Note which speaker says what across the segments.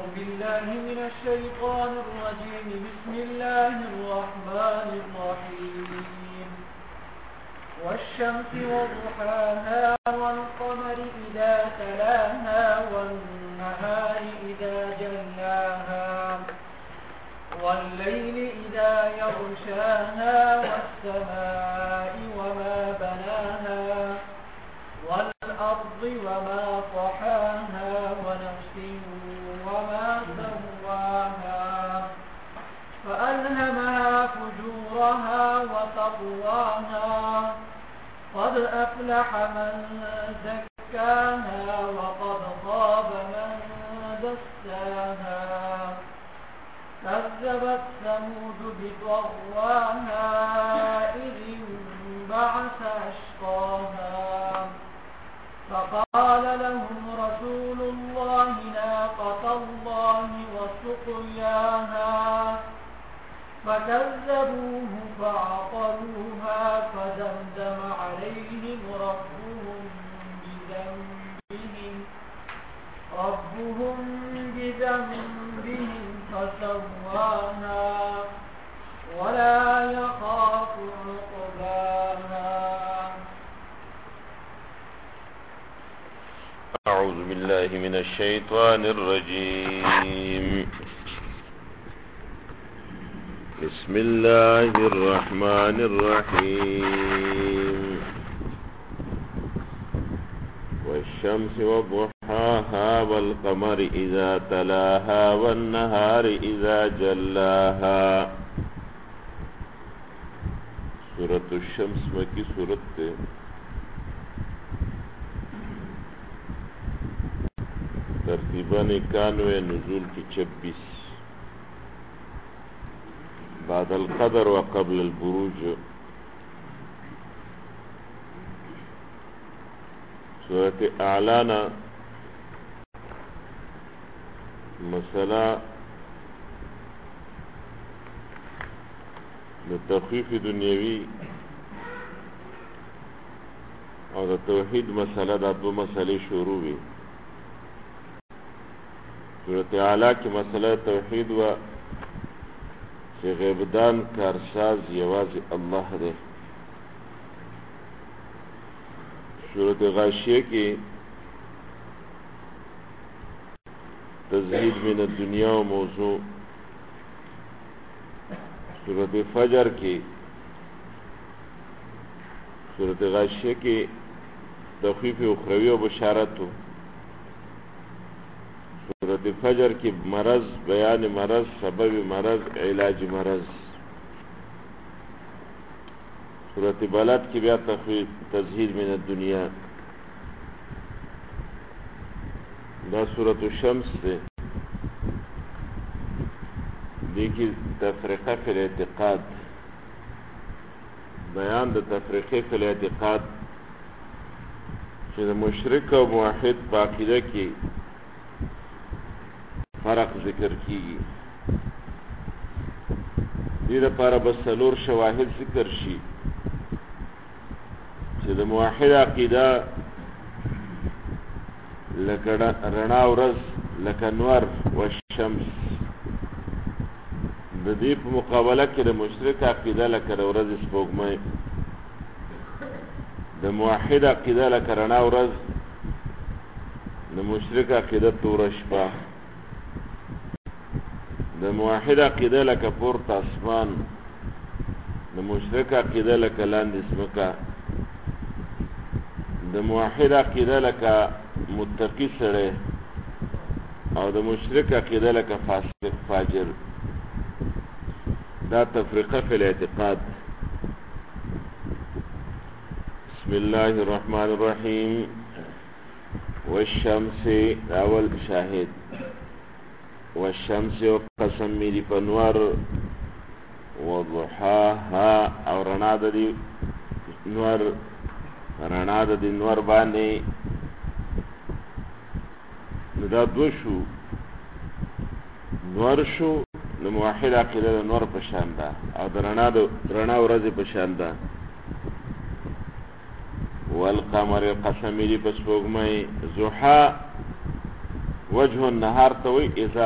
Speaker 1: أعوذ بالله من الشيطان الرجيم. بسم الله الرحمن الرحيم. والشمس وضحاها والقمر إذا تلاها والنهار إذا جلاها والليل إذا يغشاها والسماء وما بناها والأرض وما طحاها ونفس وما سواها فألهمها فجورها وتقواها قد أفلح من زكاها وقد خاب من دساها كذبت ثمود بطغواها إذ انبعث أشقاها فقال لهم رسول الله ناقة الله وسقياها فكذبوه فعقروها فدمدم عليهم ربهم بذنبهم فسواها ولا يخاف عقباها.
Speaker 2: أعوذ بالله من الشيطان الرجيم. بسم الله الرحمن الرحيم. والشمس وضحاها والقمر إذا تلاها والنهار إذا جلاها. سورة الشمس مکی سورت تے ترتیباً 91 نزول کی 26 بعد القدر وقبل البروج. سورة اعلانا مسئلہ تخفیف دنیاوی اور توحید مسئلہ دا دو مسئلے شروع ہوئی. سورة اعلی کی مسئلہ توحید و چې غیبدان کارساز یوازې الله دی. سورة غاشیه کی تزہید من الدنیا و موضوع. سورة فجر کی سورة غاشیه کی تخفیف اخروی و بشارتو. سورة فجر کی مرض بیان مرض سبب مرض علاج مرض. سورة بلد کی بیا تخفیف تزہید من الدنیا. دا سورة الشمس سے دیکھی تفریقہ فی الاعتقاد، بیان د تفریقہ فی الاعتقاد چې د مشرک او موحد په عقیده کې فرق ذکر کیږي. دې لپاره به څلور شواهد ذکر شي چې د موحد عقیده لکه رڼا ورځ لکه نور و شمس، د دې په مقابله کې د مشرک عقیده لکه ورځ سپوږمۍ، د موحد عقیده لکه رڼا ورځ، د مشرک عقیده توره شپه، د موحد عقیده لکه پورته اسمان، د مشرک عقیده لکه لاندې ځمکه، د موحد عقیده لکه متقی سړی او د مشرک عقیده لکه فاسق فاجر. دا تفریقه فی الاعتقاد. بسم الله الرحمن الرحیم. والشمس اول شاهد. والشمس و قسم میری پنور وضحاها او رڼا د دې نور، رڼا د دې نور باندې نو دا دو شو. نور شو د موحد عقیده د نور په شان ده او د رڼا ورځې په شان ده. والقمر قسم دی په سپوږمۍ. ضحا وجه النهار ته وی اذا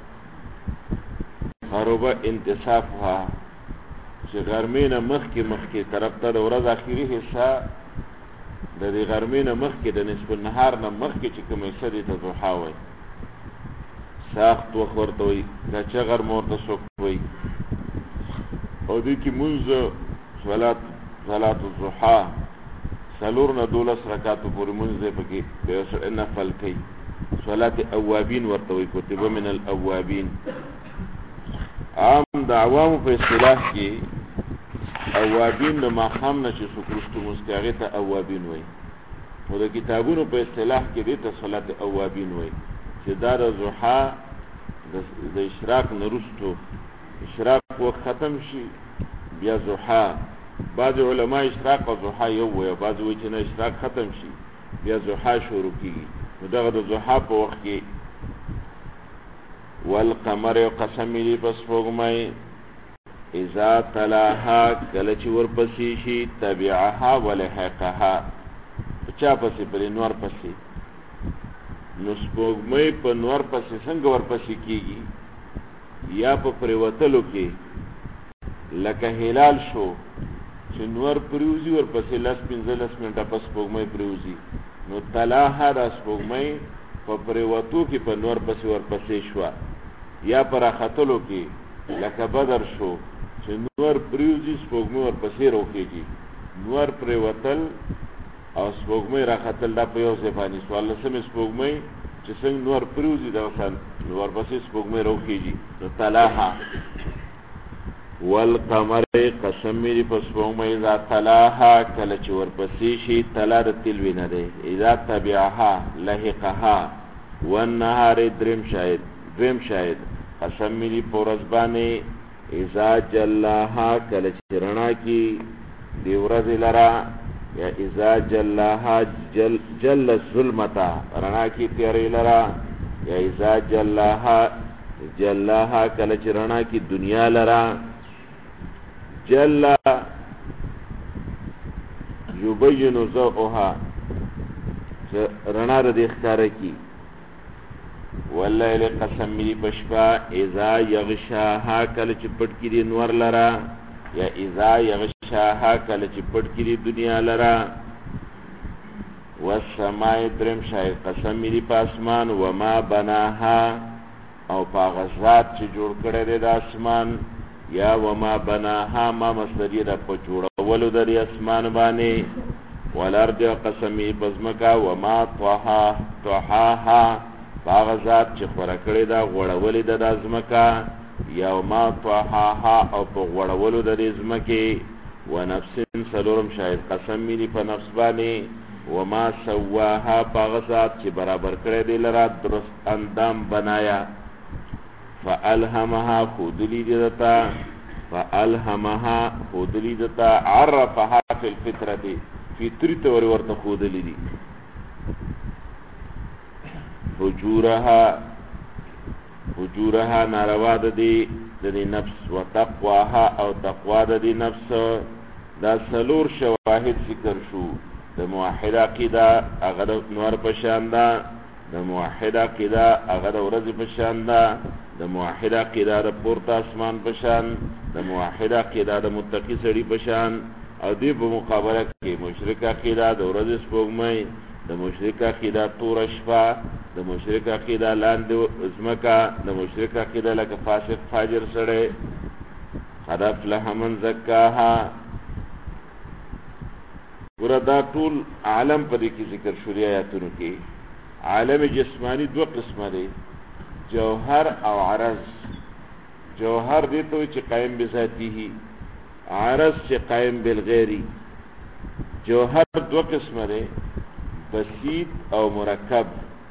Speaker 2: غروب انتصافها چې غرمې نه مخکې طرف ته د ورځ اخري حصہ د دې غرمې نه مخکې د نصف النهار نه مخکې چې کومه حصہ دې ته ضحا وایي ساخت وخت ورته وایي دا چغر مو ورته څوک وایي او دې کې مونځ صلات الضحا څلور نه 12 رکعاتو پورې مونځ دی پکې په نفل کوي صلات اوابین ورته وایي کتبه من الاوابین عام د عوامو په اصطلاح کې اوابین د ماښام نه چې څوک وروسته مونځ کوي هغې ته اوابین وایي خو د کتابونو په اصطلاح کې دې ته صلات اوابین وایي چې دا د ضحا د اشراق نه وروسته اشراق وخت ختم شي بیا ضحا بعض علما اشراق او ضحا یو وایي او بعض وایي چې نه اشراق ختم شي بیا ضحا شروع کیږي نو دغه د ضحا په وخت کې والقمر قسم دی پس سپوږمۍ اذا تلاها کله چې ورپسې شي تبعها ولحقها چا پسې پرې نور پسې نو سپوږمۍ په نور پسې څنګه ورپسې کیږي یا په پریوتلو کې لکه هلال شو چې نور پریوزي ورپسې 10-15 منټه پس سپوږمۍ پریوزي نو تلاها دا سپوږمۍ په پریوتو کې په نور پسې ورپسې شوه یا پر راختلو کې لکه بدر شو چې نور پریوزي سپوږمۍ ورپسې روکېږي نور پریوتل او سپوږمۍ راختل دا په یو ځای باندې سوال لسمې سپوږمۍ چې څنګه نور پریوزي دا نور پسې سپوږمۍ روکېږي نو تلاها والقمر قسم دی په سپوږمۍ اذا تلاها کله چې ورپسې شي تلا د تلوي نه دی اذا تبعها لحقها والنهار دریم شاهد قسم دی په ورځ باندې اذا جلاها کله چې رڼا کی دی ورځ لرا یا اذا جلاها جل الظلمتا رڼا کی تیارې لرا یا اذا جلاها کله چې رڼا کی دنیا لرا جل یبین ضوءها رڼا د ښکارا کی واللیل قسم دی پشپا اذا یغشاها کله چې پټ کی دی نور لرا یا اذا یغشاها کله چې پټ کی دی دنیا لرا والسماء درم شاید قسم دی په اسمان وما بناها او په غزاد چې جوړ کړی دی د اسمان یا وما بناها ما مصدری دا په جوړولو د اسمان باندې والارض قسم دی بزمکا وما طحاها باغ ذات چې خوره کړې دا غوړولې د ازمکا یوما طحاها او په غوړولو د ازمکې ونفس سلورم شاید قسم دی په نفس باندې وما سواها باغ ذات چې برابر کړې دی لرا درست اندام بنایا فالهمها خودلی دتا عرفها فی الفطرة فطری تور ورته خودلی دی فجورها ناروا د دې نفس وتقواها او تقوا د دې نفس دا سلور شواهد ذکر شو د موحد عقیده هغه د نور په شان ده د موحد عقیده هغه د ورځې په شان ده د موحد عقیده د پورته اسمان په شان د موحد عقیده د متقی سړي په شان او دې په مقابله کې مشرک عقیده د ورځې سپوږمۍ د مشرک عقیده تور شپه د مشرک عقیده لاندې ازمکا د مشرک عقیده لکه فاسق فاجر سړی قد افلح من زکاها ګوره دا ټول عالم په دې کې ذکر شوی آیاتونو کې عالم جسمانی دو قسمه دی جوهر او عرض جوهر دی تو چې قائم بذاته عرض چې قائم بالغیری جوهر دو قسمه دی بسیط او مرکب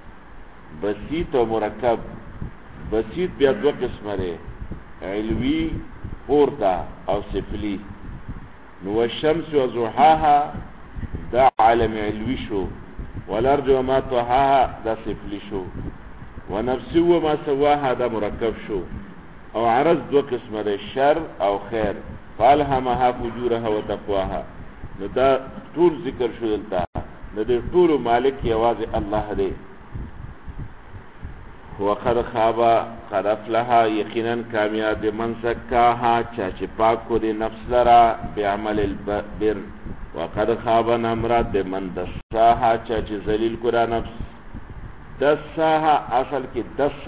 Speaker 2: بسیط بیا دو قسمه دی علوی پورتا او سفلی نو الشمس و ضحاها دا عالم علوی شو والارض وما طحاها دا سفلی شو ونفس وما سواها دا مرکب شو او عرض دو قسمه دی شر او خیر فالهمها فجورها و تقواها نو دا ټول ذکر شو دلته د دې ټول مالک یوازې الله دی وقد خابا قد افلحا یقینا کامیاب دی من زکاها چاچه پاک کو دی نفس لرا بعمل البر وقد خابا نمراد دی من دساها چاچه ذلیل کو دا نفس دساها اصل کی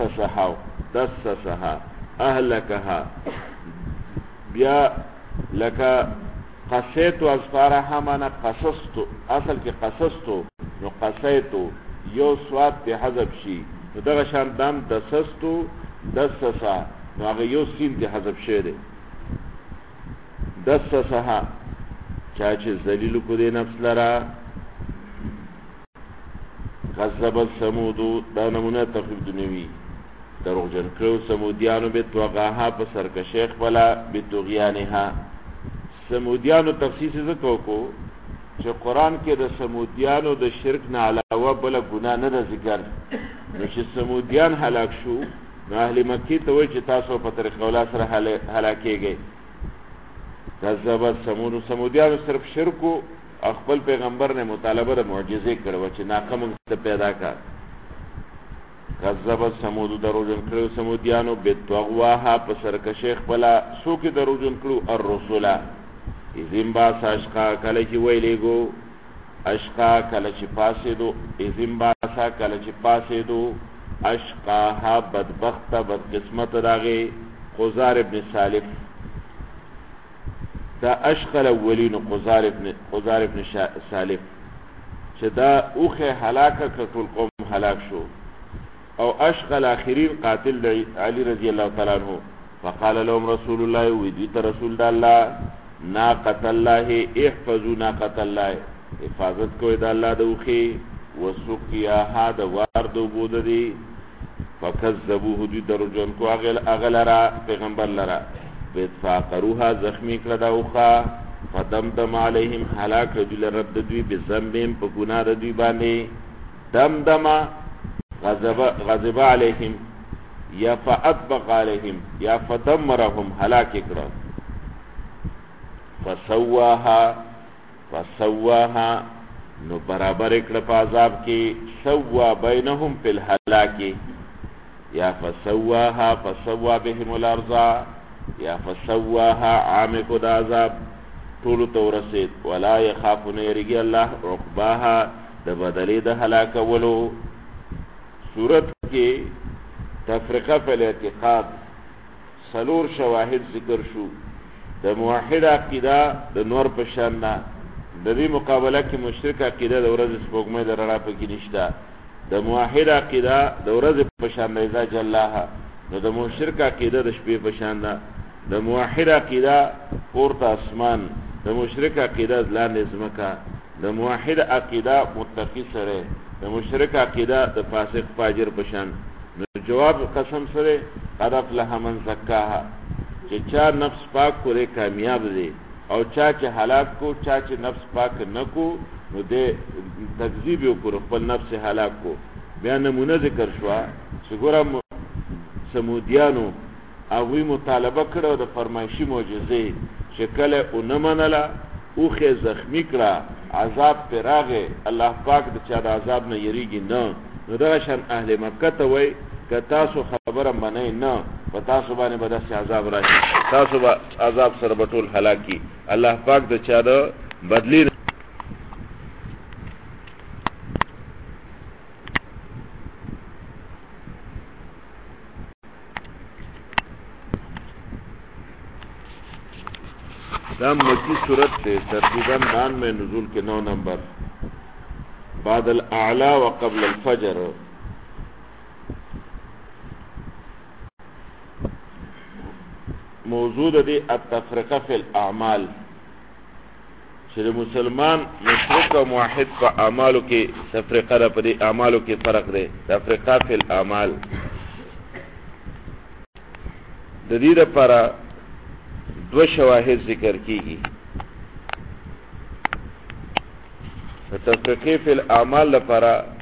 Speaker 2: دسسها اهلکها بیا لکا قصیتو اصفارها مانا قصصتو اصل کی قصصتو نو قصیتو یو سواد دی حذب شي نو دغه شان دام دسستو دسسا نو هغه یو سین دی حذف شوی دسسها چا چې ذلیل کو دی نفس لرا کذب ثمودو دا نمونه تخریب دنیوی دروغجن کړو ثمودیانو به توغاها په سرکشیخ بلا به طغیانها ثمودیانو تخصیص زکو کو چې قران کې د ثمودیانو د شرک نه علاوه بل ګناه نه ذکر نو چې ثمودیان هلاک شو نو اهل مکی ته وایي چې تاسو په طریقه ولا سره هلاکیږئ کذبت ثمودیانو صرف شرکو خپل پیغمبر نے مطالبه د معجزې کړو چې ناقه موږ ته پیدا کا کذبت ثمود دروژن کړو ثمودیانو بتغواها په سرکشیخ بلا سو کې دروژن کړو الرسول اذن با اشقا کله چې ویلېګو اشقا کله چې پاسېدو اذن با کله چې پاسېدو اشقاها بدبخت بد قسمت راغی قزار ابن سالف دا اشقل اولین قزار ابن سالف چې دا اوخه هلاکه کټول قوم هلاک شو او اشقل اخرین قاتل علی رضی الله تعالی عنہ فقال لهم رسول الله ودیت رسول الله ناقۃ الله احفظوا ناقۃ الله حفاظت کوی د الله د اوخه وسقیاها د وارد بودری فکذبوه دی درجن کو اغلرا پیغمبر لرا فاقروها زخمی کړه دا اوخه فدمدم علیهم هلاک رجل رد دوی بذنبهم په ګناه د دوی باندې دمدم غضب علیهم یا فاطبق علیهم یا فدمرهم هلاک کړه فسواها نو برابر کړه په عذاب کې سوا بینهم فی الهلاک یا فسوا بهم الارض یا فسواها عام کو دا عذاب طول تورسید ولا يخافون يرجي الله عقباها د بدلی د هلاک ولو صورت کې تفریقه په اعتقاد سلور شواهد ذکر شو د موحد عقیده د نور په شان نه د دې مقابله کې مشرک عقیده د ورځ سپوږمۍ د رڼا په کې نشته د موحد عقیده د ورځ په شان نه ځا جلاها نو د مشرک عقیده د شپې په شان نه د موحد عقیده پورته اسمان د مشرک عقیده لاندې زمکا د موحد عقیده متقی سره د مشرک عقیده د فاسق فاجر په شان نو جواب قسم سره قد افلح من زکاها چې چا نفس پاک کړي کامیاب دي او چا چې هلاک کو چا چې نفس پاک نکو نو دې تکذیب وکړو خپل نفس هلاک کو بیا نمونه ذکر شو چې ګورم سمودیانو اوی مطالبه کړو د فرمایشي معجزې شکل اونمنلا اوخه زخمی کړه عذاب پر راغه الله پاک د چا د عذاب نه یریږي نه نو دا شان اهل مکه ته وای ک تاسو خبره منئ نه په تاسو باندې به د عذاب راشي تاسو به عذاب سره بټول هلاکی الله پاک د چا د بدلی دا مکی صورت تے ترتیباً 99 نزول کے 9 نمبر بعد الاعلا وقبل الفجر موضوع دی التفرقه فی الاعمال چې مسلمان مشرک او موحد په اعمالو کې تفریقه را پدې اعمالو کې فرق دی تفریقه فی الاعمال د دې لپاره دو شواهد ذکر کیږي تفریقه فی الاعمال لپاره